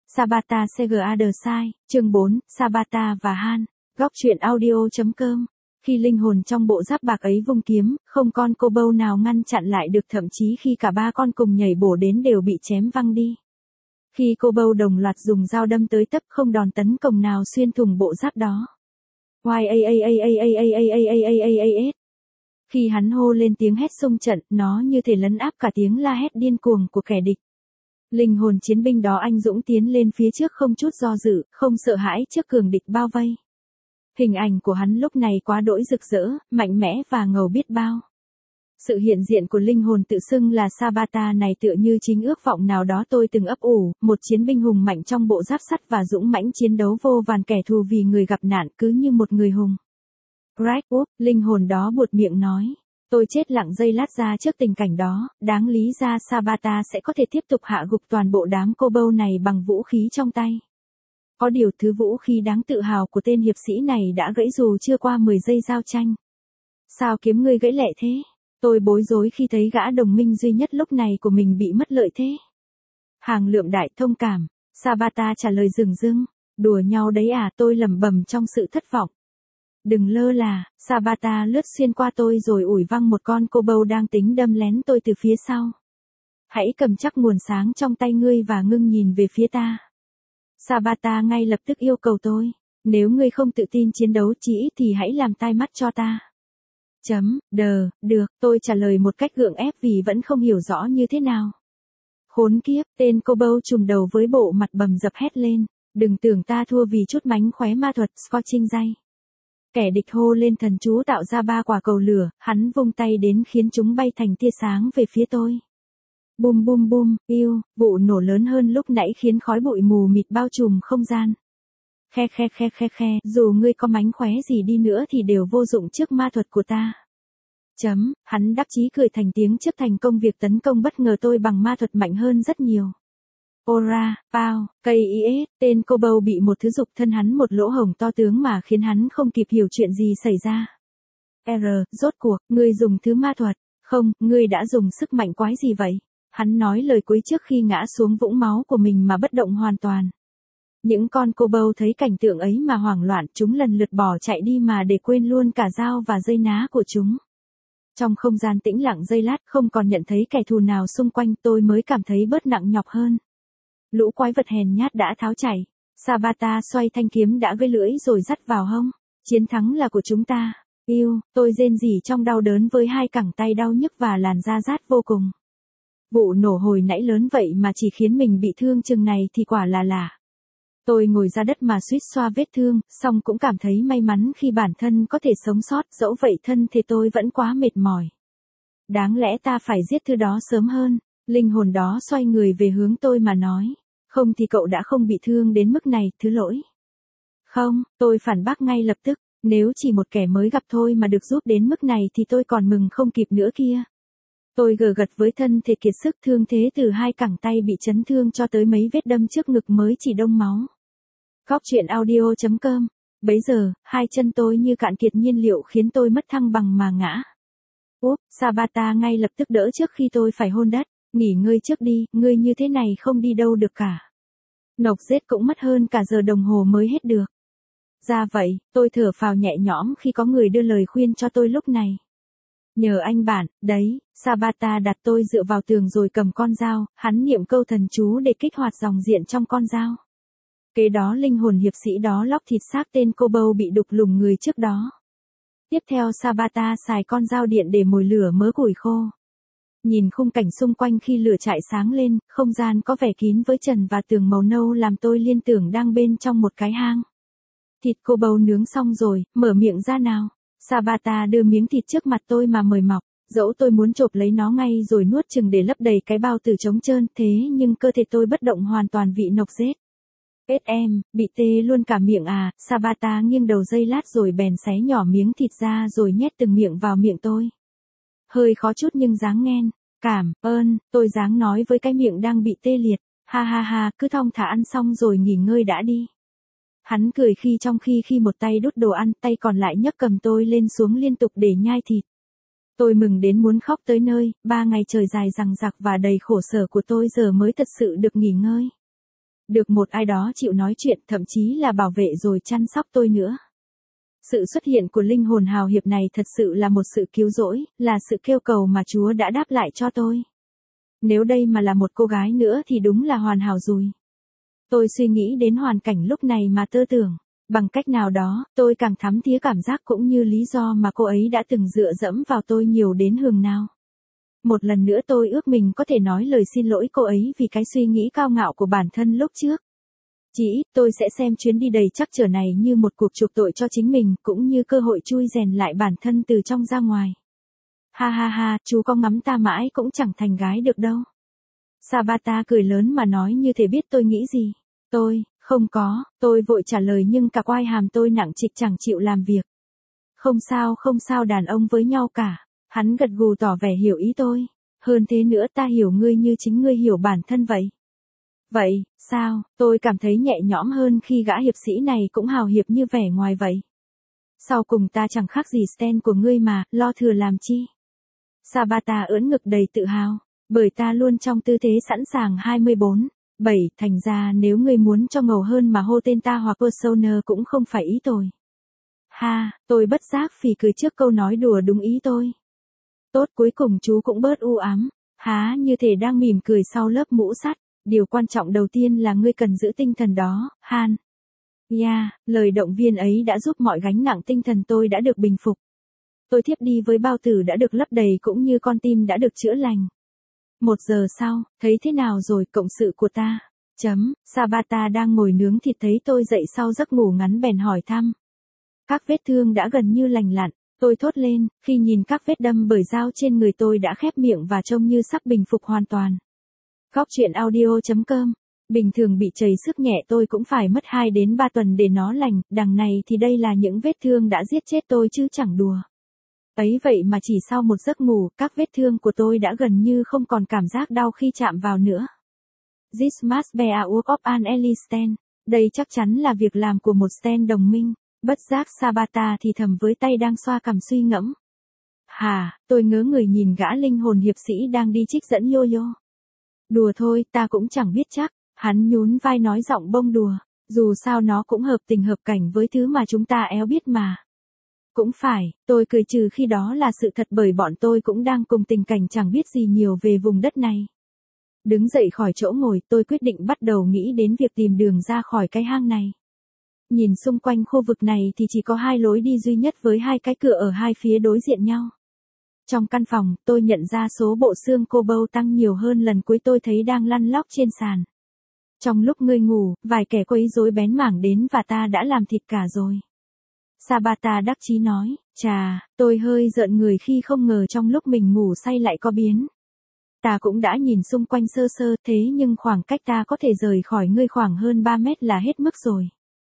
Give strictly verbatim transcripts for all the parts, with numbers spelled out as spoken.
Sabata Sega The Sai, chương bốn, Sabata và Han, góc truyện audio.com. Khi linh hồn trong bộ giáp bạc ấy vung kiếm, không con cô bâu nào ngăn chặn lại được, thậm chí khi cả ba con cùng nhảy bổ đến đều bị chém văng đi. Khi cô bâu đồng loạt dùng dao đâm tới tấp, không đòn tấn công nào xuyên thủng bộ giáp đó. Khi hắn hô lên tiếng hét xung trận, nó như thể lấn áp cả tiếng la hét điên cuồng của kẻ địch. Linh hồn chiến binh đó anh dũng tiến lên phía trước không chút do dự, không sợ hãi trước cường địch bao vây. Hình ảnh của hắn lúc này quá đỗi rực rỡ, mạnh mẽ và ngầu biết bao. Sự hiện diện của linh hồn tự xưng là Sabata này tựa như chính ước vọng nào đó tôi từng ấp ủ, một chiến binh hùng mạnh trong bộ giáp sắt và dũng mãnh chiến đấu vô vàn kẻ thù vì người gặp nạn, cứ như một người hùng. Right, úp, linh hồn đó buột miệng nói. Tôi chết lặng giây lát ra trước tình cảnh đó, đáng lý ra Sabata sẽ có thể tiếp tục hạ gục toàn bộ đám cô bâu này bằng vũ khí trong tay. Có điều thứ vũ khí đáng tự hào của tên hiệp sĩ này đã gãy dù chưa qua mười giây giao tranh. Sao kiếm ngươi gãy lẹ thế? Tôi bối rối khi thấy gã đồng minh duy nhất lúc này của mình bị mất lợi thế. Hàng lượm đại thông cảm, Sabata trả lời dửng dưng, đùa nhau đấy à, tôi lẩm bẩm trong sự thất vọng. Đừng lơ là, Sabata lướt xuyên qua tôi rồi ủi văng một con cô bâu đang tính đâm lén tôi từ phía sau. Hãy cầm chắc nguồn sáng trong tay ngươi và ngưng nhìn về phía ta. Sabata ngay lập tức yêu cầu tôi, nếu ngươi không tự tin chiến đấu chỉ ít thì hãy làm tai mắt cho ta. Chấm, đờ, được, tôi trả lời một cách gượng ép vì vẫn không hiểu rõ như thế nào. Khốn kiếp, tên cô bâu trùm đầu với bộ mặt bầm dập hét lên, đừng tưởng ta thua vì chút mánh khóe ma thuật Scorching Ray. Kẻ địch hô lên thần chú tạo ra ba quả cầu lửa, hắn vung tay đến khiến chúng bay thành tia sáng về phía tôi. Bum bum bum, yêu, vụ nổ lớn hơn lúc nãy khiến khói bụi mù mịt bao trùm không gian. Khe khe khe khe khe, dù ngươi có mánh khóe gì đi nữa thì đều vô dụng trước ma thuật của ta. Chấm, hắn đắc chí cười thành tiếng trước thành công việc tấn công bất ngờ tôi bằng ma thuật mạnh hơn rất nhiều. Ora, Pao, cây is, tên cô bâu bị một thứ dục thân hắn một lỗ hổng to tướng mà khiến hắn không kịp hiểu chuyện gì xảy ra. R, rốt cuộc, ngươi dùng thứ ma thuật, không, ngươi đã dùng sức mạnh quái gì vậy? Hắn nói lời cuối trước khi ngã xuống vũng máu của mình mà bất động hoàn toàn. Những con cô bâu thấy cảnh tượng ấy mà hoảng loạn, chúng lần lượt bỏ chạy đi mà để quên luôn cả dao và dây ná của chúng. Trong không gian tĩnh lặng giây lát không còn nhận thấy kẻ thù nào xung quanh, tôi mới cảm thấy bớt nặng nhọc hơn. Lũ quái vật hèn nhát đã tháo chạy. Sabata xoay thanh kiếm đã gây lưỡi rồi dắt vào hông. Chiến thắng là của chúng ta. Yêu, tôi rên rỉ trong đau đớn với hai cẳng tay đau nhức và làn da rát vô cùng. Vụ nổ hồi nãy lớn vậy mà chỉ khiến mình bị thương chừng này thì quả là lạ. Tôi ngồi ra đất mà suýt xoa vết thương, song cũng cảm thấy may mắn khi bản thân có thể sống sót, dẫu vậy thân thể tôi vẫn quá mệt mỏi. Đáng lẽ ta phải giết thứ đó sớm hơn. Linh hồn đó xoay người về hướng tôi mà nói. Không thì cậu đã không bị thương đến mức này, thứ lỗi. Không, tôi phản bác ngay lập tức. Nếu chỉ một kẻ mới gặp thôi mà được giúp đến mức này thì tôi còn mừng không kịp nữa kia. Tôi gờ gật với thân thể kiệt sức, thương thế từ hai cẳng tay bị chấn thương cho tới mấy vết đâm trước ngực mới chỉ đông máu. Góc truyện audio.com. Bấy giờ, hai chân tôi như cạn kiệt nhiên liệu khiến tôi mất thăng bằng mà ngã. Úp, Sabata ngay lập tức đỡ trước khi tôi phải hôn đất. Nghỉ ngơi trước đi, ngươi như thế này không đi đâu được cả. Nộc giết cũng mất hơn cả giờ đồng hồ mới hết được. Ra vậy, tôi thở phào nhẹ nhõm khi có người đưa lời khuyên cho tôi lúc này. Nhờ anh bạn, đấy, Sabata đặt tôi dựa vào tường rồi cầm con dao, hắn niệm câu thần chú để kích hoạt dòng diện trong con dao. Kế đó linh hồn hiệp sĩ đó lóc thịt xác tên cô bâu bị đục lủng người trước đó. Tiếp theo Sabata xài con dao điện để mồi lửa mớ củi khô. Nhìn khung cảnh xung quanh khi lửa chạy sáng lên, không gian có vẻ kín với trần và tường màu nâu làm tôi liên tưởng đang bên trong một cái hang. Thịt cô bâu nướng xong rồi, mở miệng ra nào. Sabata đưa miếng thịt trước mặt tôi mà mời mọc, dẫu tôi muốn chộp lấy nó ngay rồi nuốt chừng để lấp đầy cái bao tử trống trơn, thế nhưng cơ thể tôi bất động hoàn toàn vị nộc rết. Ết em, bị tê luôn cả miệng à, Sabata nghiêng đầu giây lát rồi bèn xé nhỏ miếng thịt ra rồi nhét từng miệng vào miệng tôi. Hơi khó chút nhưng dáng nghen, cảm ơn, tôi dáng nói với cái miệng đang bị tê liệt, ha ha ha, cứ thong thả ăn xong rồi nghỉ ngơi đã đi. Hắn cười khi trong khi khi một tay đút đồ ăn, tay còn lại nhấc cầm tôi lên xuống liên tục để nhai thịt. Tôi mừng đến muốn khóc tới nơi, ba ngày trời dài dằng dặc và đầy khổ sở của tôi giờ mới thật sự được nghỉ ngơi. Được một ai đó chịu nói chuyện, thậm chí là bảo vệ rồi chăm sóc tôi nữa. Sự xuất hiện của linh hồn hào hiệp này thật sự là một sự cứu rỗi, là sự kêu cầu mà Chúa đã đáp lại cho tôi. Nếu đây mà là một cô gái nữa thì đúng là hoàn hảo rồi. Tôi suy nghĩ đến hoàn cảnh lúc này mà tơ tưởng. Bằng cách nào đó, tôi càng thắm thía cảm giác cũng như lý do mà cô ấy đã từng dựa dẫm vào tôi nhiều đến hường nào. Một lần nữa tôi ước mình có thể nói lời xin lỗi cô ấy vì cái suy nghĩ cao ngạo của bản thân lúc trước. Chỉ ít tôi sẽ xem chuyến đi đầy trắc trở này như một cuộc chuộc tội cho chính mình, cũng như cơ hội chui rèn lại bản thân từ trong ra ngoài. Ha ha ha, chú có ngắm ta mãi cũng chẳng thành gái được đâu. Sabata cười lớn mà nói như thể biết tôi nghĩ gì. Tôi, không có, tôi vội trả lời nhưng cả quai hàm tôi nặng trịch chẳng chịu làm việc. Không sao không sao, đàn ông với nhau cả. Hắn gật gù tỏ vẻ hiểu ý tôi. Hơn thế nữa, ta hiểu ngươi như chính ngươi hiểu bản thân vậy. Vậy, sao, tôi cảm thấy nhẹ nhõm hơn khi gã hiệp sĩ này cũng hào hiệp như vẻ ngoài vậy. Sau cùng ta chẳng khác gì Stan của ngươi mà, lo thừa làm chi. Sabata ưỡn ngực đầy tự hào, bởi ta luôn trong tư thế sẵn sàng hai mươi bốn, bảy, thành ra nếu ngươi muốn cho ngầu hơn mà hô tên ta hoặc persona cũng không phải ý tôi. Ha, tôi bất giác phì cười trước câu nói đùa đúng ý tôi. Tốt, cuối cùng chú cũng bớt u ám, há như thể đang mỉm cười sau lớp mũ sắt. Điều quan trọng đầu tiên là ngươi cần giữ tinh thần đó, Han. Yeah, lời động viên ấy đã giúp mọi gánh nặng tinh thần tôi đã được bình phục. Tôi thiếp đi với bao tử đã được lấp đầy cũng như con tim đã được chữa lành. Một giờ sau, thấy thế nào rồi cộng sự của ta? Chấm, Sabata đang ngồi nướng thịt thấy tôi dậy sau giấc ngủ ngắn bèn hỏi thăm. Các vết thương đã gần như lành lặn, tôi thốt lên, khi nhìn các vết đâm bởi dao trên người tôi đã khép miệng và trông như sắp bình phục hoàn toàn. Góc truyện audio chấm com. Bình thường bị chảy sức nhẹ tôi cũng phải mất hai đến ba tuần để nó lành, đằng này thì đây là những vết thương đã giết chết tôi chứ chẳng đùa. Ấy vậy mà chỉ sau một giấc ngủ, các vết thương của tôi đã gần như không còn cảm giác đau khi chạm vào nữa. This must be a work of an elite Stan. Đây chắc chắn là việc làm của một Stan đồng minh. Bất giác Sabata thì thầm với tay đang xoa cằm suy ngẫm. Hà, tôi ngớ người nhìn gã linh hồn hiệp sĩ đang đi trích dẫn yo-yo. Đùa thôi, ta cũng chẳng biết chắc, hắn nhún vai nói giọng bông đùa, dù sao nó cũng hợp tình hợp cảnh với thứ mà chúng ta éo biết mà. Cũng phải, tôi cười trừ khi đó là sự thật bởi bọn tôi cũng đang cùng tình cảnh chẳng biết gì nhiều về vùng đất này. Đứng dậy khỏi chỗ ngồi, tôi quyết định bắt đầu nghĩ đến việc tìm đường ra khỏi cái hang này. Nhìn xung quanh khu vực này thì chỉ có hai lối đi duy nhất với hai cái cửa ở hai phía đối diện nhau. Trong căn phòng, tôi nhận ra số bộ xương cô bâu tăng nhiều hơn lần cuối tôi thấy đang lăn lóc trên sàn. Trong lúc ngươi ngủ, vài kẻ quấy rối bén mảng đến và ta đã làm thịt cả rồi. Sabata đắc chí nói, chà, tôi hơi rợn người khi không ngờ trong lúc mình ngủ say lại có biến. Ta cũng đã nhìn xung quanh sơ sơ thế nhưng khoảng cách ta có thể rời khỏi ngươi khoảng hơn ba mét là hết mức rồi.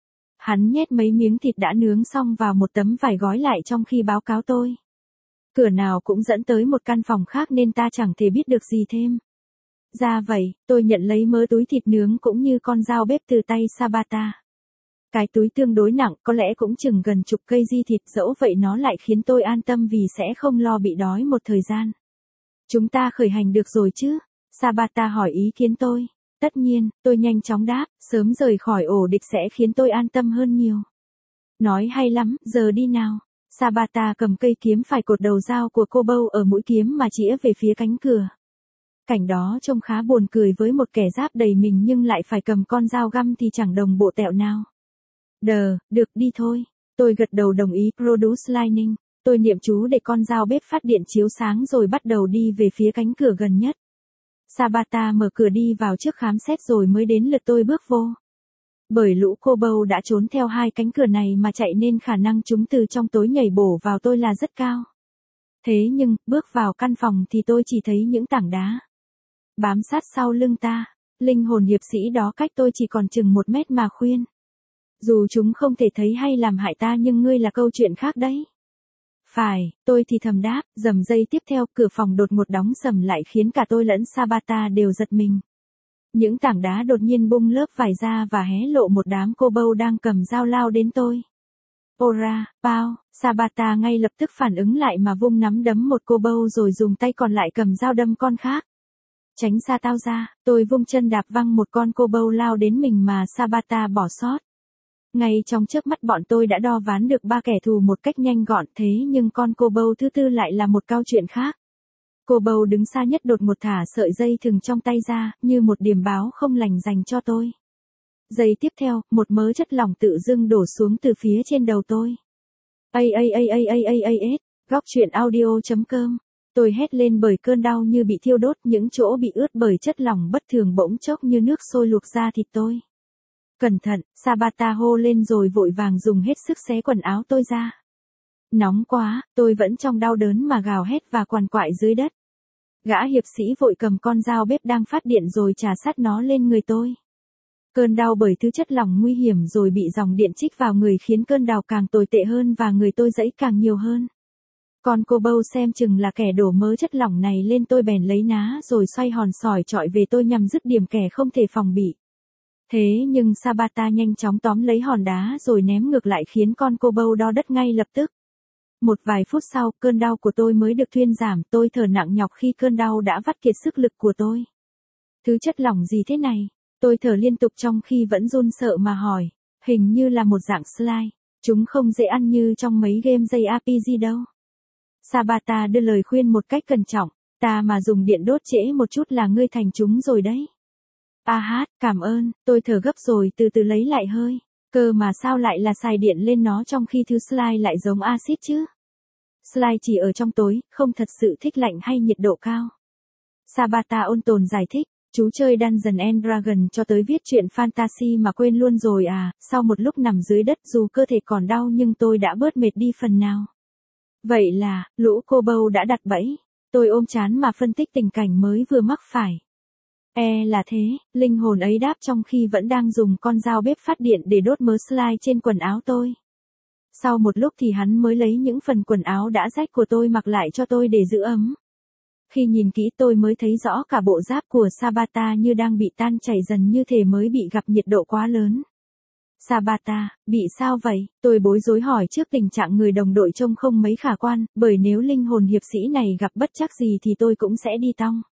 Hắn nhét mấy miếng thịt đã nướng xong vào một tấm vải gói lại trong khi báo cáo tôi. Cửa nào cũng dẫn tới một căn phòng khác nên ta chẳng thể biết được gì thêm. Ra vậy, tôi nhận lấy mớ túi thịt nướng cũng như con dao bếp từ tay Sabata. Cái túi tương đối nặng, có lẽ cũng chừng gần chục cây di thịt, dẫu vậy nó lại khiến tôi an tâm vì sẽ không lo bị đói một thời gian. Chúng ta khởi hành được rồi chứ? Sabata hỏi ý kiến tôi. Tất nhiên, tôi nhanh chóng đáp, sớm rời khỏi ổ địch sẽ khiến tôi an tâm hơn nhiều. Nói hay lắm, giờ đi nào. Sabata cầm cây kiếm phải cột đầu dao của cô bâu ở mũi kiếm mà chĩa về phía cánh cửa. Cảnh đó trông khá buồn cười với một kẻ giáp đầy mình nhưng lại phải cầm con dao găm thì chẳng đồng bộ tẹo nào. Đờ, được đi thôi. Tôi gật đầu đồng ý. Produce Lightning. Tôi niệm chú để con dao bếp phát điện chiếu sáng rồi bắt đầu đi về phía cánh cửa gần nhất. Sabata mở cửa đi vào trước khám xét rồi mới đến lượt tôi bước vô. Bởi lũ cô bâu đã trốn theo hai cánh cửa này mà chạy nên khả năng chúng từ trong tối nhảy bổ vào tôi là rất cao. Thế nhưng, bước vào căn phòng thì tôi chỉ thấy những tảng đá. Bám sát sau lưng ta, linh hồn hiệp sĩ đó cách tôi chỉ còn chừng một mét mà khuyên. Dù chúng không thể thấy hay làm hại ta nhưng ngươi là câu chuyện khác đấy. Phải, tôi thì thầm đáp, dầm giây tiếp theo cửa phòng đột ngột đóng sầm lại khiến cả tôi lẫn Sabata đều giật mình. Những tảng đá đột nhiên bung lớp vải ra và hé lộ một đám cô bâu đang cầm dao lao đến tôi. Ora, Pao, Sabata ngay lập tức phản ứng lại mà vung nắm đấm một cô bâu rồi dùng tay còn lại cầm dao đâm con khác. Tránh xa tao ra, tôi vung chân đạp văng một con cô bâu lao đến mình mà Sabata bỏ sót. Ngay trong chớp mắt bọn tôi đã đo ván được ba kẻ thù một cách nhanh gọn, thế nhưng con cô bâu thứ tư lại là một câu chuyện khác. Cô bâu đứng xa nhất đột ngột thả sợi dây thừng trong tay ra, như một điểm báo không lành dành cho tôi. Giây tiếp theo, một mớ chất lỏng tự dưng đổ xuống từ phía trên đầu tôi. A a a a a a a s, góc truyện audio chấm com. Tôi hét lên bởi cơn đau như bị thiêu đốt, những chỗ bị ướt bởi chất lỏng bất thường bỗng chốc như nước sôi luộc ra thịt tôi. Cẩn thận, Sabata hô lên rồi vội vàng dùng hết sức xé quần áo tôi ra. Nóng quá, tôi vẫn trong đau đớn mà gào hét và quằn quại dưới đất. Gã hiệp sĩ vội cầm con dao bếp đang phát điện rồi chà sát nó lên người tôi. Cơn đau bởi thứ chất lỏng nguy hiểm rồi bị dòng điện chích vào người khiến cơn đau càng tồi tệ hơn và người tôi giãy càng nhiều hơn. Con cô bâu xem chừng là kẻ đổ mớ chất lỏng này lên tôi bèn lấy ná rồi xoay hòn sỏi chọi về tôi nhằm dứt điểm kẻ không thể phòng bị. Thế nhưng Sabata nhanh chóng tóm lấy hòn đá rồi ném ngược lại khiến con cô bâu đo đất ngay lập tức. Một vài phút sau, cơn đau của tôi mới được thuyên giảm, tôi thở nặng nhọc khi cơn đau đã vắt kiệt sức lực của tôi. Thứ chất lỏng gì thế này? Tôi thở liên tục trong khi vẫn run sợ mà hỏi. Hình như là một dạng slime. Chúng không dễ ăn như trong mấy game gi a pê giê đâu. Sabata đưa lời khuyên một cách cẩn trọng. Ta mà dùng điện đốt trễ một chút là ngươi thành chúng rồi đấy. A hát, cảm ơn, tôi thở gấp rồi từ từ lấy lại hơi. Cơ mà sao lại là xài điện lên nó trong khi thứ slime lại giống axit chứ? Slime chỉ ở trong tối, không thật sự thích lạnh hay nhiệt độ cao. Sabata ôn tồn giải thích, chú chơi Dungeons and Dragons cho tới viết chuyện fantasy mà quên luôn rồi à, sau một lúc nằm dưới đất dù cơ thể còn đau nhưng tôi đã bớt mệt đi phần nào. Vậy là, lũ cô bâu đã đặt bẫy, tôi ôm chán mà phân tích tình cảnh mới vừa mắc phải. E là thế, linh hồn ấy đáp trong khi vẫn đang dùng con dao bếp phát điện để đốt mớ slime trên quần áo tôi. Sau một lúc thì hắn mới lấy những phần quần áo đã rách của tôi mặc lại cho tôi để giữ ấm. Khi nhìn kỹ tôi mới thấy rõ cả bộ giáp của Sabata như đang bị tan chảy dần như thể mới bị gặp nhiệt độ quá lớn. Sabata, bị sao vậy? Tôi bối rối hỏi trước tình trạng người đồng đội trông không mấy khả quan, bởi nếu linh hồn hiệp sĩ này gặp bất trắc gì thì tôi cũng sẽ đi tong.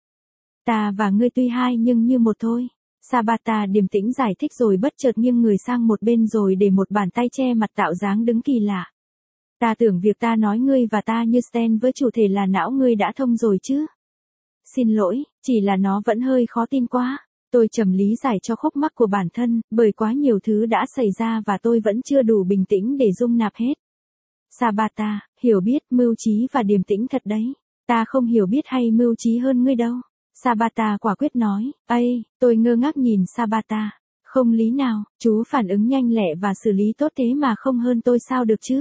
Ta và ngươi tuy hai nhưng như một thôi. Sabata điềm tĩnh giải thích rồi bất chợt nghiêng người sang một bên rồi để một bàn tay che mặt tạo dáng đứng kỳ lạ. Ta tưởng việc ta nói ngươi và ta như Stan với chủ thể là não ngươi đã thông rồi chứ. Xin lỗi, chỉ là nó vẫn hơi khó tin quá. Tôi trầm lý giải cho khúc mắc của bản thân, bởi quá nhiều thứ đã xảy ra và tôi vẫn chưa đủ bình tĩnh để dung nạp hết. Sabata, hiểu biết, mưu trí và điềm tĩnh thật đấy. Ta không hiểu biết hay mưu trí hơn ngươi đâu. Sabata quả quyết nói, ây, tôi ngơ ngác nhìn Sabata. Không lý nào, chú phản ứng nhanh lẹ và xử lý tốt thế mà không hơn tôi sao được chứ.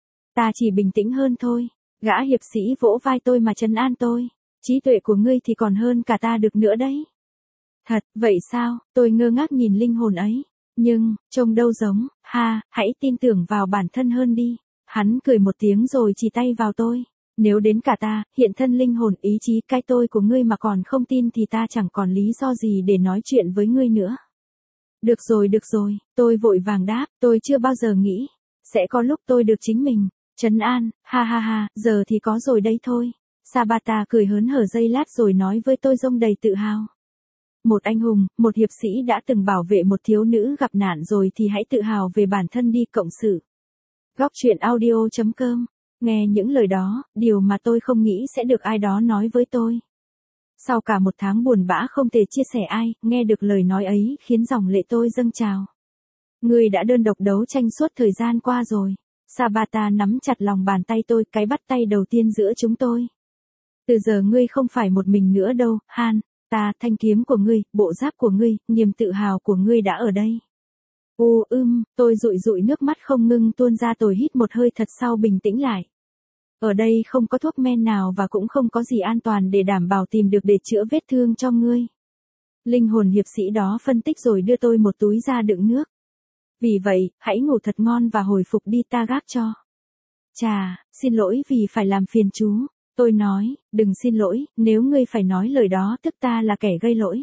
Ta chỉ bình tĩnh hơn thôi. Gã hiệp sĩ vỗ vai tôi mà trấn an tôi. Trí tuệ của ngươi thì còn hơn cả ta được nữa đấy. Thật, vậy sao, tôi ngơ ngác nhìn linh hồn ấy. Nhưng, trông đâu giống, ha, hãy tin tưởng vào bản thân hơn đi. Hắn cười một tiếng rồi chỉ tay vào tôi. Nếu đến cả ta, hiện thân linh hồn ý chí cái tôi của ngươi mà còn không tin thì ta chẳng còn lý do gì để nói chuyện với ngươi nữa. Được rồi được rồi, tôi vội vàng đáp, tôi chưa bao giờ nghĩ. Sẽ có lúc tôi được chính mình. Trấn an, ha ha ha, giờ thì có rồi đấy thôi. Sabata cười hớn hở giây lát rồi nói với tôi dông đầy tự hào. Một anh hùng, một hiệp sĩ đã từng bảo vệ một thiếu nữ gặp nạn rồi thì hãy tự hào về bản thân đi cộng sự. Góc truyện audio chấm com. Nghe những lời đó, điều mà tôi không nghĩ sẽ được ai đó nói với tôi. Sau cả một tháng buồn bã không thể chia sẻ ai, nghe được lời nói ấy khiến dòng lệ tôi dâng trào. Ngươi đã đơn độc đấu tranh suốt thời gian qua rồi. Sabata nắm chặt lòng bàn tay tôi, cái bắt tay đầu tiên giữa chúng tôi. Từ giờ ngươi không phải một mình nữa đâu, Han. Ta, thanh kiếm của ngươi, bộ giáp của ngươi, niềm tự hào của ngươi đã ở đây. U ưm, tôi dụi dụi nước mắt không ngưng tuôn ra, tôi hít một hơi thật sau bình tĩnh lại. Ở đây không có thuốc men nào và cũng không có gì an toàn để đảm bảo tìm được để chữa vết thương cho ngươi. Linh hồn hiệp sĩ đó phân tích rồi đưa tôi một túi da đựng nước. Vì vậy, hãy ngủ thật ngon và hồi phục đi, ta gác cho. Chà, xin lỗi vì phải làm phiền chú. Tôi nói, đừng xin lỗi, nếu ngươi phải nói lời đó tức ta là kẻ gây lỗi.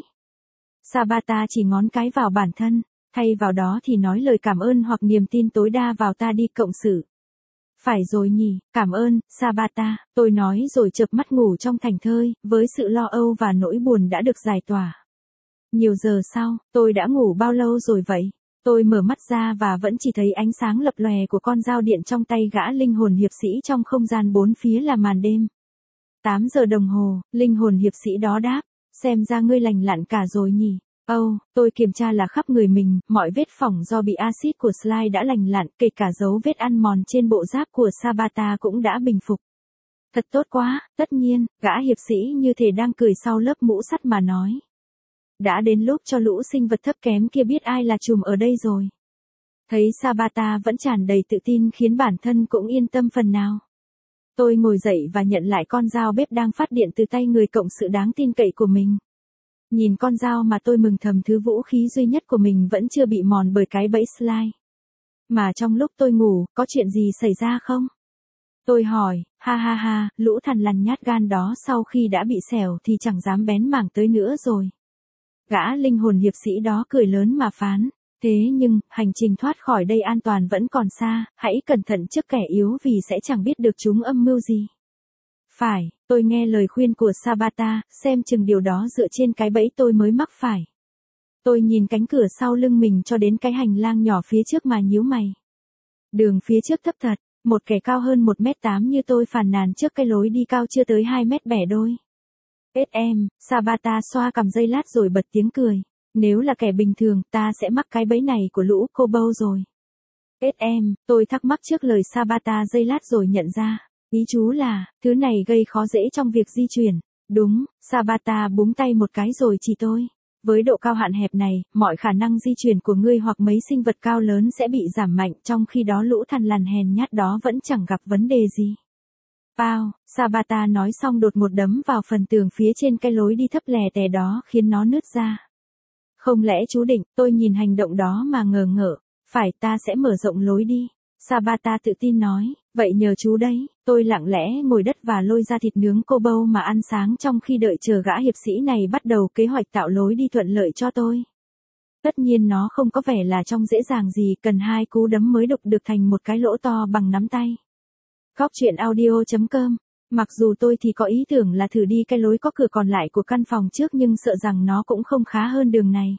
Sabata chỉ ngón cái vào bản thân, thay vào đó thì nói lời cảm ơn hoặc niềm tin tối đa vào ta đi cộng sự. Phải rồi nhỉ, cảm ơn, Sabata, tôi nói rồi chợp mắt ngủ trong thành thơi, với sự lo âu và nỗi buồn đã được giải tỏa. Nhiều giờ sau, tôi đã ngủ bao lâu rồi vậy? Tôi mở mắt ra và vẫn chỉ thấy ánh sáng lập lòe của con dao điện trong tay gã linh hồn hiệp sĩ trong không gian bốn phía là màn đêm. tám giờ đồng hồ, linh hồn hiệp sĩ đó đáp, xem ra ngươi lành lặn cả rồi nhỉ. Âu, oh, tôi kiểm tra là khắp người mình, mọi vết phỏng do bị axit của Sly đã lành lặn, kể cả dấu vết ăn mòn trên bộ giáp của Sabata cũng đã bình phục. Thật tốt quá, tất nhiên, gã hiệp sĩ như thể đang cười sau lớp mũ sắt mà nói. Đã đến lúc cho lũ sinh vật thấp kém kia biết ai là trùm ở đây rồi. Thấy Sabata vẫn tràn đầy tự tin khiến bản thân cũng yên tâm phần nào. Tôi ngồi dậy và nhận lại con dao bếp đang phát điện từ tay người cộng sự đáng tin cậy của mình. Nhìn con dao mà tôi mừng thầm thứ vũ khí duy nhất của mình vẫn chưa bị mòn bởi cái bẫy Sly. Mà trong lúc tôi ngủ, có chuyện gì xảy ra không? Tôi hỏi, ha ha ha, lũ thằn lằn nhát gan đó sau khi đã bị xẻo thì chẳng dám bén mảng tới nữa rồi. Gã linh hồn hiệp sĩ đó cười lớn mà phán, thế nhưng, hành trình thoát khỏi đây an toàn vẫn còn xa, hãy cẩn thận trước kẻ yếu vì sẽ chẳng biết được chúng âm mưu gì. Phải, tôi nghe lời khuyên của Sabata, xem chừng điều đó dựa trên cái bẫy tôi mới mắc phải. Tôi nhìn cánh cửa sau lưng mình cho đến cái hành lang nhỏ phía trước mà nhíu mày. Đường phía trước thấp thật, một kẻ cao hơn một mét tám như tôi phàn nàn trước cái lối đi cao chưa tới hai mét bẻ đôi. Ết em, Sabata xoa cằm giây lát rồi bật tiếng cười. Nếu là kẻ bình thường, ta sẽ mắc cái bẫy này của lũ cô bâu rồi. Ết em, tôi thắc mắc trước lời Sabata giây lát rồi nhận ra. Ý chú là, thứ này gây khó dễ trong việc di chuyển. Đúng, Sabata búng tay một cái rồi chỉ tôi. Với độ cao hạn hẹp này, mọi khả năng di chuyển của ngươi hoặc mấy sinh vật cao lớn sẽ bị giảm mạnh, trong khi đó lũ thằn lằn hèn nhát đó vẫn chẳng gặp vấn đề gì. Pao, Sabata nói xong đột một đấm vào phần tường phía trên cái lối đi thấp lè tè đó khiến nó nứt ra. Không lẽ chú định, tôi nhìn hành động đó mà ngờ ngợ, phải ta sẽ mở rộng lối đi. Sabata tự tin nói, vậy nhờ chú đấy, tôi lặng lẽ ngồi đất và lôi ra thịt nướng cô bâu mà ăn sáng trong khi đợi chờ gã hiệp sĩ này bắt đầu kế hoạch tạo lối đi thuận lợi cho tôi. Tất nhiên nó không có vẻ là trông dễ dàng gì, cần hai cú đấm mới đục được thành một cái lỗ to bằng nắm tay. Góc truyện audio chấm com. Mặc dù tôi thì có ý tưởng là thử đi cái lối có cửa còn lại của căn phòng trước nhưng sợ rằng nó cũng không khá hơn đường này.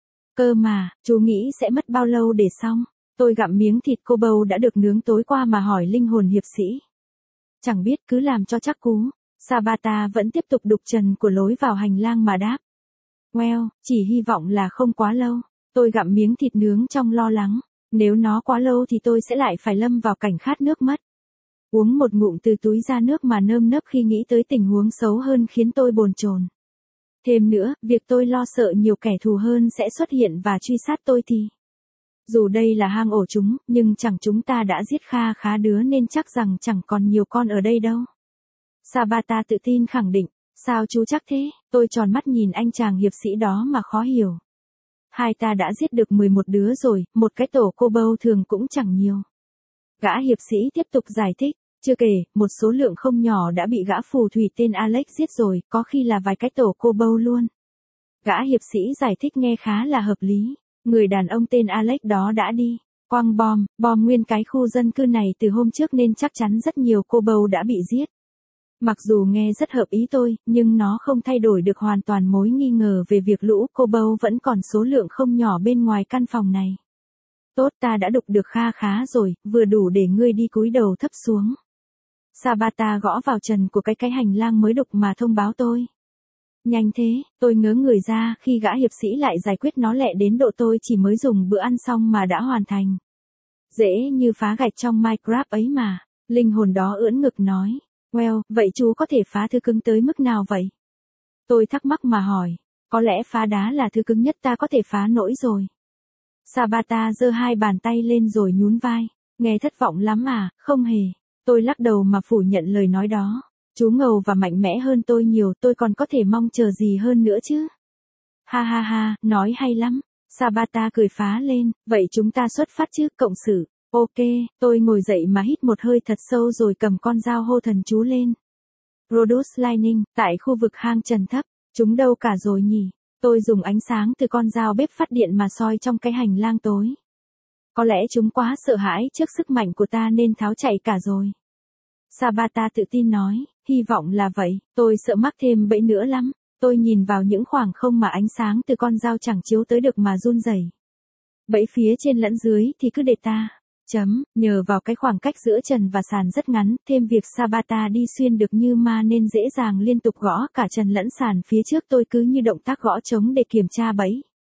Cơ mà, chú nghĩ sẽ mất bao lâu để xong? Tôi gặm miếng thịt cô bâu đã được nướng tối qua mà hỏi linh hồn hiệp sĩ. Chẳng biết, cứ làm cho chắc cú. Sabata vẫn tiếp tục đục trần của lối vào hành lang mà đáp. Well, chỉ hy vọng là không quá lâu. Tôi gặm miếng thịt nướng trong lo lắng. Nếu nó quá lâu thì tôi sẽ lại phải lâm vào cảnh khát nước mất. Uống một ngụm từ túi ra nước mà nơm nớp khi nghĩ tới tình huống xấu hơn khiến tôi bồn chồn. Thêm nữa, việc tôi lo sợ nhiều kẻ thù hơn sẽ xuất hiện và truy sát tôi thì. Dù đây là hang ổ chúng, nhưng chẳng chúng ta đã giết kha khá đứa nên chắc rằng chẳng còn nhiều con ở đây đâu. Sabata tự tin khẳng định, sao chú chắc thế? Tôi tròn mắt nhìn anh chàng hiệp sĩ đó mà khó hiểu. Hai ta đã giết được mười một đứa rồi, một cái tổ cô bâu thường cũng chẳng nhiều. Gã hiệp sĩ tiếp tục giải thích, chưa kể, một số lượng không nhỏ đã bị gã phù thủy tên Alex giết rồi, có khi là vài cái tổ cô bâu luôn. Gã hiệp sĩ giải thích nghe khá là hợp lý. Người đàn ông tên Alex đó đã đi quăng bom, bom nguyên cái khu dân cư này từ hôm trước nên chắc chắn rất nhiều cô bâu đã bị giết. Mặc dù nghe rất hợp ý tôi, nhưng nó không thay đổi được hoàn toàn mối nghi ngờ về việc lũ cô bâu vẫn còn số lượng không nhỏ bên ngoài căn phòng này. Tốt, ta đã đục được kha khá rồi, vừa đủ để ngươi đi cúi đầu thấp xuống. Sabata gõ vào trần của cái cái hành lang mới đục mà thông báo tôi. Nhanh thế, tôi ngớ người ra khi gã hiệp sĩ lại giải quyết nó lẹ đến độ tôi chỉ mới dùng bữa ăn xong mà đã hoàn thành. Dễ như phá gạch trong Minecraft ấy mà, linh hồn đó ưỡn ngực nói. Well, vậy chú có thể phá thứ cứng tới mức nào vậy? Tôi thắc mắc mà hỏi, có lẽ phá đá là thứ cứng nhất ta có thể phá nổi rồi. Sabata giơ hai bàn tay lên rồi nhún vai, nghe thất vọng lắm à, không hề. Tôi lắc đầu mà phủ nhận lời nói đó. Chú ngầu và mạnh mẽ hơn tôi nhiều, tôi còn có thể mong chờ gì hơn nữa chứ. Ha ha ha, nói hay lắm. Sabata cười phá lên, vậy chúng ta xuất phát chứ, cộng sự. Ok, tôi ngồi dậy mà hít một hơi thật sâu rồi cầm con dao hô thần chú lên. Rodus Lightning, tại khu vực hang trần thấp, chúng đâu cả rồi nhỉ? Tôi dùng ánh sáng từ con dao bếp phát điện mà soi trong cái hành lang tối. Có lẽ chúng quá sợ hãi trước sức mạnh của ta nên tháo chạy cả rồi. Sabata tự tin nói, hy vọng là vậy, tôi sợ mắc thêm bẫy nữa lắm. Tôi nhìn vào những khoảng không mà ánh sáng từ con dao chẳng chiếu tới được mà run rẩy. Bẫy phía trên lẫn dưới thì cứ để ta. Chấm, nhờ vào cái khoảng cách giữa trần và sàn rất ngắn, thêm việc Sabata đi xuyên được như ma nên dễ dàng liên tục gõ cả trần lẫn sàn phía trước tôi cứ như động tác gõ trống để kiểm tra bẫy.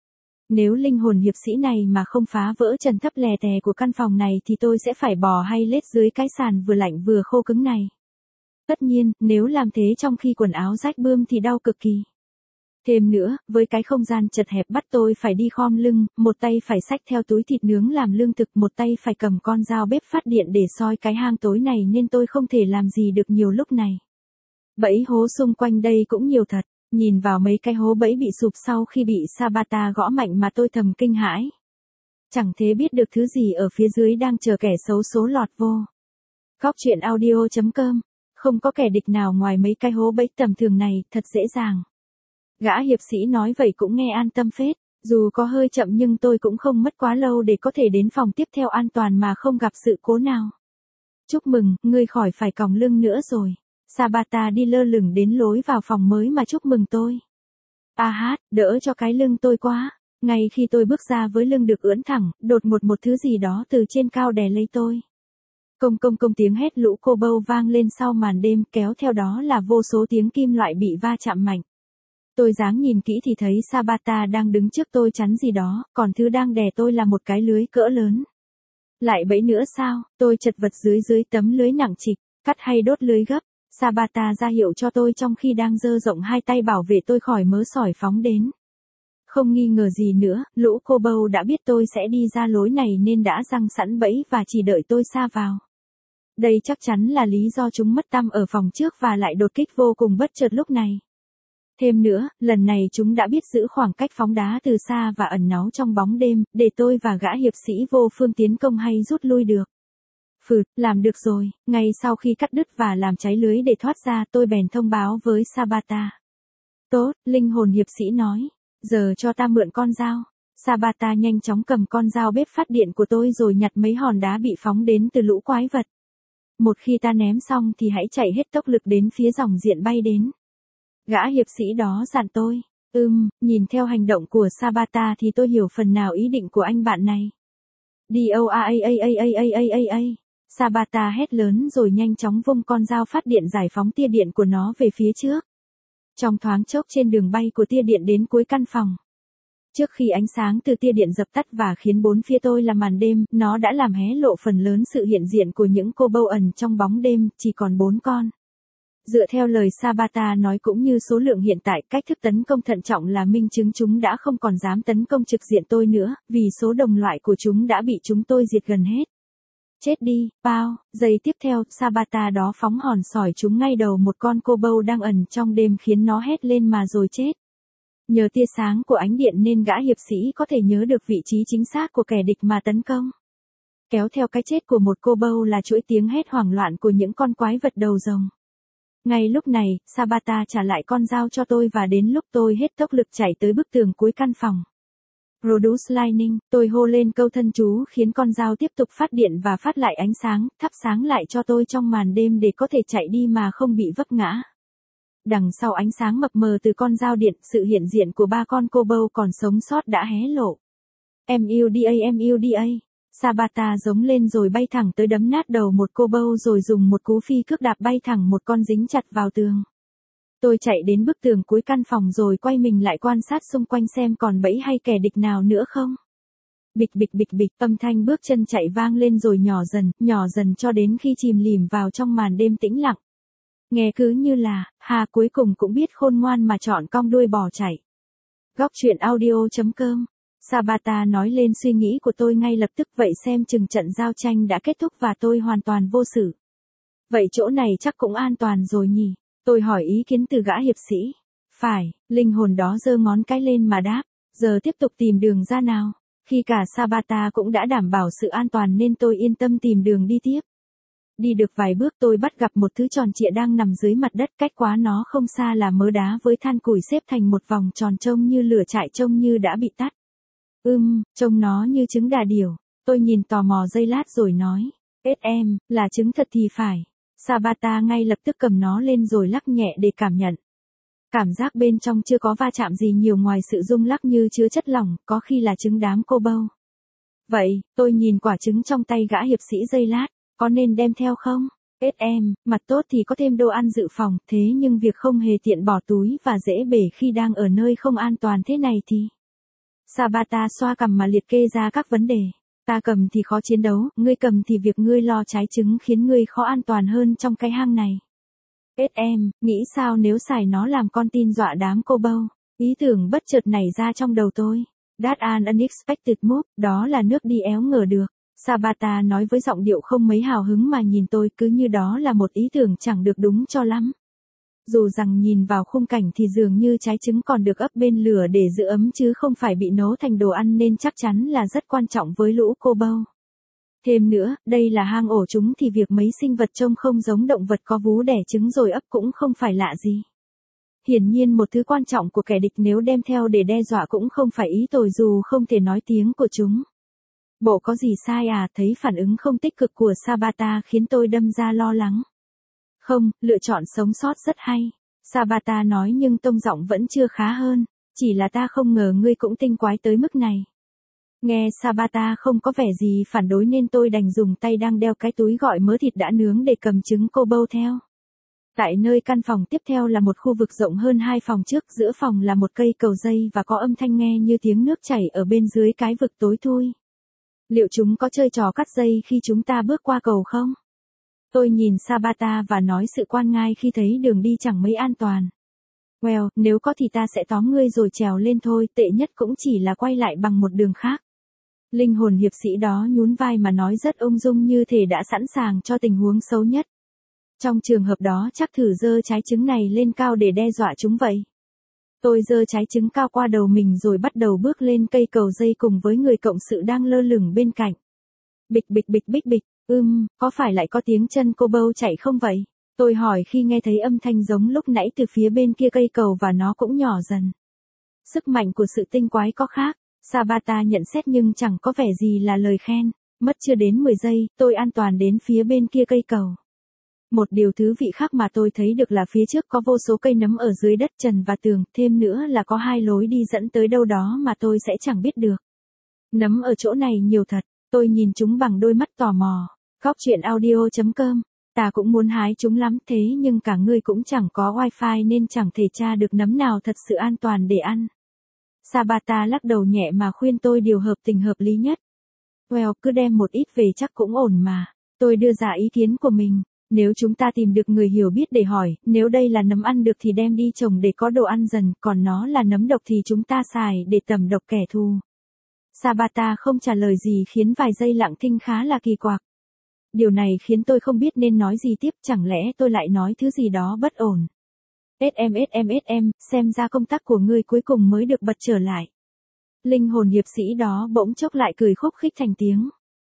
Nếu linh hồn hiệp sĩ này mà không phá vỡ trần thấp lè tè của căn phòng này thì tôi sẽ phải bò hay lết dưới cái sàn vừa lạnh vừa khô cứng này. Tất nhiên, nếu làm thế trong khi quần áo rách bươm thì đau cực kỳ. Thêm nữa, với cái không gian chật hẹp bắt tôi phải đi khom lưng, một tay phải xách theo túi thịt nướng làm lương thực, một tay phải cầm con dao bếp phát điện để soi cái hang tối này nên tôi không thể làm gì được nhiều lúc này. Bẫy hố xung quanh đây cũng nhiều thật, nhìn vào mấy cái hố bẫy bị sụp sau khi bị Sabata gõ mạnh mà tôi thầm kinh hãi. Chẳng thế biết được thứ gì ở phía dưới đang chờ kẻ xấu số lọt vô. Góc truyện audio chấm com, không có kẻ địch nào ngoài mấy cái hố bẫy tầm thường này, thật dễ dàng. Gã hiệp sĩ nói vậy cũng nghe an tâm phết, dù có hơi chậm nhưng tôi cũng không mất quá lâu để có thể đến phòng tiếp theo an toàn mà không gặp sự cố nào. Chúc mừng, ngươi khỏi phải còng lưng nữa rồi. Sabata đi lơ lửng đến lối vào phòng mới mà chúc mừng tôi. A hát, đỡ cho cái lưng tôi quá. Ngay khi tôi bước ra với lưng được ưỡn thẳng, đột ngột một thứ gì đó từ trên cao đè lấy tôi. Công công công tiếng hét lũ cô bâu vang lên sau màn đêm, kéo theo đó là vô số tiếng kim loại bị va chạm mạnh. Tôi dáng nhìn kỹ thì thấy Sabata đang đứng trước tôi chắn gì đó, còn thứ đang đè tôi là một cái lưới cỡ lớn. Lại bẫy nữa sao? Tôi chật vật dưới dưới tấm lưới nặng trịch, cắt hay đốt lưới gấp. Sabata ra hiệu cho tôi trong khi đang giơ rộng hai tay bảo vệ tôi khỏi mớ sỏi phóng đến. Không nghi ngờ gì nữa, lũ cô bâu đã biết tôi sẽ đi ra lối này nên đã giăng sẵn bẫy và chỉ đợi tôi sa vào. Đây chắc chắn là lý do chúng mất tăm ở phòng trước và lại đột kích vô cùng bất chợt lúc này. Thêm nữa, lần này chúng đã biết giữ khoảng cách phóng đá từ xa và ẩn náu trong bóng đêm, để tôi và gã hiệp sĩ vô phương tiến công hay rút lui được. Phượt, làm được rồi, ngay sau khi cắt đứt và làm cháy lưới để thoát ra tôi bèn thông báo với Sabata. Tốt, linh hồn hiệp sĩ nói, giờ cho ta mượn con dao. Sabata nhanh chóng cầm con dao bếp phát điện của tôi rồi nhặt mấy hòn đá bị phóng đến từ lũ quái vật. Một khi ta ném xong thì hãy chạy hết tốc lực đến phía dòng diện bay đến. Gã hiệp sĩ đó dặn tôi. Ừm, nhìn theo hành động của Sabata thì tôi hiểu phần nào ý định của anh bạn này. Doaaaaaaaaaaaa. Sabata hét lớn rồi nhanh chóng vung con dao phát điện giải phóng tia điện của nó về phía trước. Trong thoáng chốc trên đường bay của tia điện đến cuối căn phòng. Trước khi ánh sáng từ tia điện dập tắt và khiến bốn phía tôi là màn đêm, nó đã làm hé lộ phần lớn sự hiện diện của những cô bâu ẩn trong bóng đêm, chỉ còn bốn con. Dựa theo lời Sabata nói cũng như số lượng hiện tại, cách thức tấn công thận trọng là minh chứng chúng đã không còn dám tấn công trực diện tôi nữa, vì số đồng loại của chúng đã bị chúng tôi diệt gần hết. Chết đi, bao, giây tiếp theo, Sabata đó phóng hòn sỏi chúng ngay đầu một con cô bâu đang ẩn trong đêm khiến nó hét lên mà rồi chết. Nhờ tia sáng của ánh điện nên gã hiệp sĩ có thể nhớ được vị trí chính xác của kẻ địch mà tấn công. Kéo theo cái chết của một cô bâu là chuỗi tiếng hét hoảng loạn của những con quái vật đầu rồng. Ngay lúc này, Sabata trả lại con dao cho tôi và đến lúc tôi hết tốc lực chạy tới bức tường cuối căn phòng. Produce Lightning, tôi hô lên câu thân chú khiến con dao tiếp tục phát điện và phát lại ánh sáng, thắp sáng lại cho tôi trong màn đêm để có thể chạy đi mà không bị vấp ngã. Đằng sau ánh sáng mập mờ từ con dao điện, sự hiện diện của ba con cô bâu còn sống sót đã hé lộ. Muda Muda. Sabata giống lên rồi bay thẳng tới đấm nát đầu một cô bâu rồi dùng một cú phi cước đạp bay thẳng một con dính chặt vào tường. Tôi chạy đến bức tường cuối căn phòng rồi quay mình lại quan sát xung quanh xem còn bẫy hay kẻ địch nào nữa không. Bịch bịch bịch bịch, âm thanh bước chân chạy vang lên rồi nhỏ dần, nhỏ dần cho đến khi chìm lìm vào trong màn đêm tĩnh lặng. Nghe cứ như là, hà cuối cùng cũng biết khôn ngoan mà chọn cong đuôi bò chạy. Góc truyện audio chấm com. Sabata nói lên suy nghĩ của tôi ngay lập tức, vậy xem chừng trận giao tranh đã kết thúc và tôi hoàn toàn vô sự. Vậy chỗ này chắc cũng an toàn rồi nhỉ? Tôi hỏi ý kiến từ gã hiệp sĩ. Phải, linh hồn đó giơ ngón cái lên mà đáp, giờ tiếp tục tìm đường ra nào. Khi cả Sabata cũng đã đảm bảo sự an toàn nên tôi yên tâm tìm đường đi tiếp. Đi được vài bước tôi bắt gặp một thứ tròn trịa đang nằm dưới mặt đất, cách quá nó không xa là mớ đá với than củi xếp thành một vòng tròn trông như lửa trại, trông như đã bị tắt. Ừm, trông nó như trứng đà điểu. Tôi nhìn tò mò giây lát rồi nói. ét em, là trứng thật thì phải. Sabata ngay lập tức cầm nó lên rồi lắc nhẹ để cảm nhận. Cảm giác bên trong chưa có va chạm gì nhiều ngoài sự rung lắc như chứa chất lỏng, có khi là trứng đám cô bâu. Vậy, tôi nhìn quả trứng trong tay gã hiệp sĩ giây lát, có nên đem theo không? ét em, mặt tốt thì có thêm đồ ăn dự phòng, thế nhưng việc không hề tiện bỏ túi và dễ bể khi đang ở nơi không an toàn thế này thì... Sabata xoa cằm mà liệt kê ra các vấn đề. Ta cầm thì khó chiến đấu, ngươi cầm thì việc ngươi lo trái trứng khiến ngươi khó an toàn hơn trong cái hang này. ét em, nghĩ sao nếu xài nó làm con tin dọa đám cô bâu? Ý tưởng bất chợt nảy ra trong đầu tôi. That's an unexpected move, đó là nước đi éo ngờ được. Sabata nói với giọng điệu không mấy hào hứng mà nhìn tôi cứ như đó là một ý tưởng chẳng được đúng cho lắm. Dù rằng nhìn vào khung cảnh thì dường như trái trứng còn được ấp bên lửa để giữ ấm chứ không phải bị nấu thành đồ ăn nên chắc chắn là rất quan trọng với lũ cô bâu. Thêm nữa, đây là hang ổ chúng thì việc mấy sinh vật trông không giống động vật có vú đẻ trứng rồi ấp cũng không phải lạ gì. Hiển nhiên một thứ quan trọng của kẻ địch nếu đem theo để đe dọa cũng không phải ý tồi dù không thể nói tiếng của chúng. Bộ có gì sai à? Thấy phản ứng không tích cực của Sabata khiến tôi đâm ra lo lắng. Không, lựa chọn sống sót rất hay. Sabata nói nhưng tông giọng vẫn chưa khá hơn. Chỉ là ta không ngờ ngươi cũng tinh quái tới mức này. Nghe Sabata không có vẻ gì phản đối nên tôi đành dùng tay đang đeo cái túi gọi mớ thịt đã nướng để cầm trứng cô bâu theo. Tại nơi căn phòng tiếp theo là một khu vực rộng hơn hai phòng trước, giữa phòng là một cây cầu dây và có âm thanh nghe như tiếng nước chảy ở bên dưới cái vực tối thui. Liệu chúng có chơi trò cắt dây khi chúng ta bước qua cầu không? Tôi nhìn Sabata và nói sự quan ngai khi thấy đường đi chẳng mấy an toàn. Well, nếu có thì ta sẽ tóm ngươi rồi trèo lên thôi, tệ nhất cũng chỉ là quay lại bằng một đường khác. Linh hồn hiệp sĩ đó nhún vai mà nói rất ung dung như thể đã sẵn sàng cho tình huống xấu nhất. Trong trường hợp đó chắc thử giơ trái trứng này lên cao để đe dọa chúng vậy. Tôi giơ trái trứng cao qua đầu mình rồi bắt đầu bước lên cây cầu dây cùng với người cộng sự đang lơ lửng bên cạnh. Bịch bịch bịch bịch bịch, ưm, có phải lại có tiếng chân cô bâu chạy không vậy? Tôi hỏi khi nghe thấy âm thanh giống lúc nãy từ phía bên kia cây cầu và nó cũng nhỏ dần. Sức mạnh của sự tinh quái có khác, Sabata nhận xét nhưng chẳng có vẻ gì là lời khen. Mất chưa đến mười giây, tôi an toàn đến phía bên kia cây cầu. Một điều thú vị khác mà tôi thấy được là phía trước có vô số cây nấm ở dưới đất trần và tường, thêm nữa là có hai lối đi dẫn tới đâu đó mà tôi sẽ chẳng biết được. Nấm ở chỗ này nhiều thật, tôi nhìn chúng bằng đôi mắt tò mò. Góc truyện audio chấm com, ta cũng muốn hái chúng lắm thế nhưng cả ngươi cũng chẳng có wifi nên chẳng thể tra được nấm nào thật sự an toàn để ăn. Sabata lắc đầu nhẹ mà khuyên tôi điều hợp tình hợp lý nhất. Well, cứ đem một ít về chắc cũng ổn mà. Tôi đưa ra ý kiến của mình. Nếu chúng ta tìm được người hiểu biết để hỏi, nếu đây là nấm ăn được thì đem đi trồng để có đồ ăn dần, còn nó là nấm độc thì chúng ta xài để tẩm độc kẻ thù. Sabata không trả lời gì khiến vài giây lặng thinh khá là kỳ quặc. Điều này khiến tôi không biết nên nói gì tiếp, chẳng lẽ tôi lại nói thứ gì đó bất ổn. ét em ét em ét em, xem ra công tác của ngươi cuối cùng mới được bật trở lại. Linh hồn hiệp sĩ đó bỗng chốc lại cười khúc khích thành tiếng.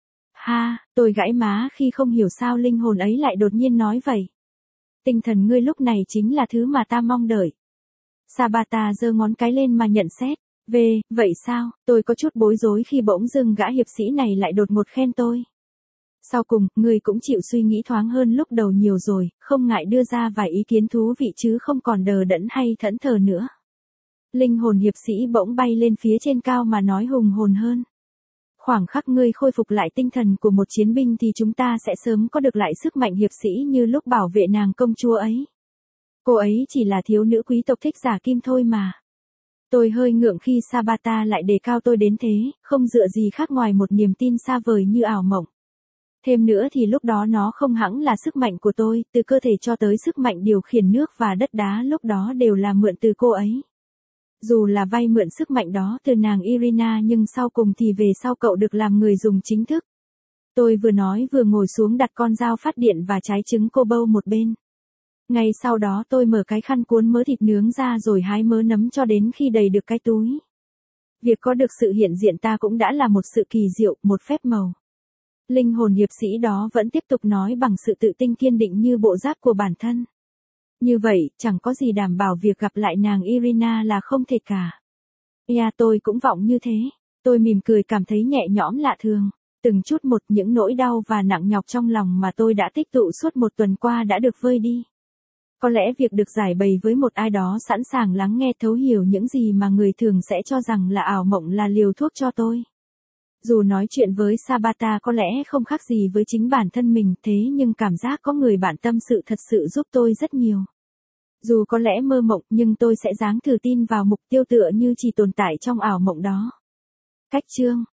Ha, tôi gãi má khi không hiểu sao linh hồn ấy lại đột nhiên nói vậy. Tinh thần ngươi lúc này chính là thứ mà ta mong đợi. Sabata giơ ngón cái lên mà nhận xét. Về, vậy sao, tôi có chút bối rối khi bỗng dưng gã hiệp sĩ này lại đột ngột khen tôi. Sau cùng, ngươi cũng chịu suy nghĩ thoáng hơn lúc đầu nhiều rồi, không ngại đưa ra vài ý kiến thú vị chứ không còn đờ đẫn hay thẫn thờ nữa. Linh hồn hiệp sĩ bỗng bay lên phía trên cao mà nói hùng hồn hơn. Khoảng khắc ngươi khôi phục lại tinh thần của một chiến binh thì chúng ta sẽ sớm có được lại sức mạnh hiệp sĩ như lúc bảo vệ nàng công chúa ấy. Cô ấy chỉ là thiếu nữ quý tộc thích giả kim thôi mà. Tôi hơi ngượng khi Sabata lại đề cao tôi đến thế, không dựa gì khác ngoài một niềm tin xa vời như ảo mộng. Thêm nữa thì lúc đó nó không hẳn là sức mạnh của tôi, từ cơ thể cho tới sức mạnh điều khiển nước và đất đá lúc đó đều là mượn từ cô ấy. Dù là vay mượn sức mạnh đó từ nàng Irina nhưng sau cùng thì về sau cậu được làm người dùng chính thức. Tôi vừa nói vừa ngồi xuống đặt con dao phát điện và trái trứng cô bâu một bên. Ngay sau đó tôi mở cái khăn cuốn mớ thịt nướng ra rồi hái mớ nấm cho đến khi đầy được cái túi. Việc có được sự hiện diện ta cũng đã là một sự kỳ diệu, một phép màu. Linh hồn hiệp sĩ đó vẫn tiếp tục nói bằng sự tự tin kiên định như bộ giáp của bản thân. Như vậy, chẳng có gì đảm bảo việc gặp lại nàng Irina là không thể cả. Yeah, tôi cũng vọng như thế. Tôi mỉm cười cảm thấy nhẹ nhõm lạ thường. Từng chút một những nỗi đau và nặng nhọc trong lòng mà tôi đã tích tụ suốt một tuần qua đã được vơi đi. Có lẽ việc được giải bày với một ai đó sẵn sàng lắng nghe thấu hiểu những gì mà người thường sẽ cho rằng là ảo mộng là liều thuốc cho tôi. Dù nói chuyện với Sabata có lẽ không khác gì với chính bản thân mình, thế nhưng cảm giác có người bạn tâm sự thật sự giúp tôi rất nhiều. Dù có lẽ mơ mộng nhưng tôi sẽ ráng thử tin vào mục tiêu tựa như chỉ tồn tại trong ảo mộng đó. Cách chương